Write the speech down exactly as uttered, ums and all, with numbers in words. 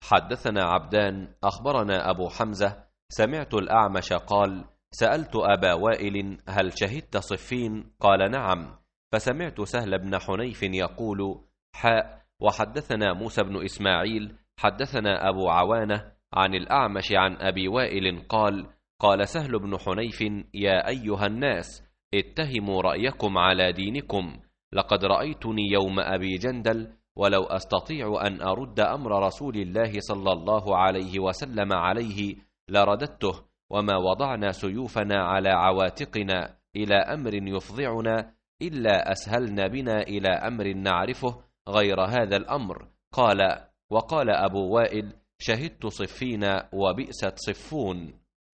حدثنا عبدان أخبرنا أبو حمزة سمعت الأعمش قال: سألت أبا وائل: هل شهدت صفين؟ قال: نعم. فسمعت سهل بن حنيف يقول: حاء وحدثنا موسى بن إسماعيل حدثنا أبو عوانة عن الأعمش عن أبي وائل قال: قال سهل بن حنيف: يا أيها الناس، اتهموا رأيكم على دينكم، لقد رأيتني يوم أبي جندل، ولو أستطيع أن أرد أمر رسول الله صلى الله عليه وسلم عليه لرددته، وما وضعنا سيوفنا على عواتقنا إلى أمر يفضعنا إلا أسهلنا بنا إلى أمر نعرفه غير هذا الأمر. قال: وقال أبو وائل: شهدت صفين وبئست صفون.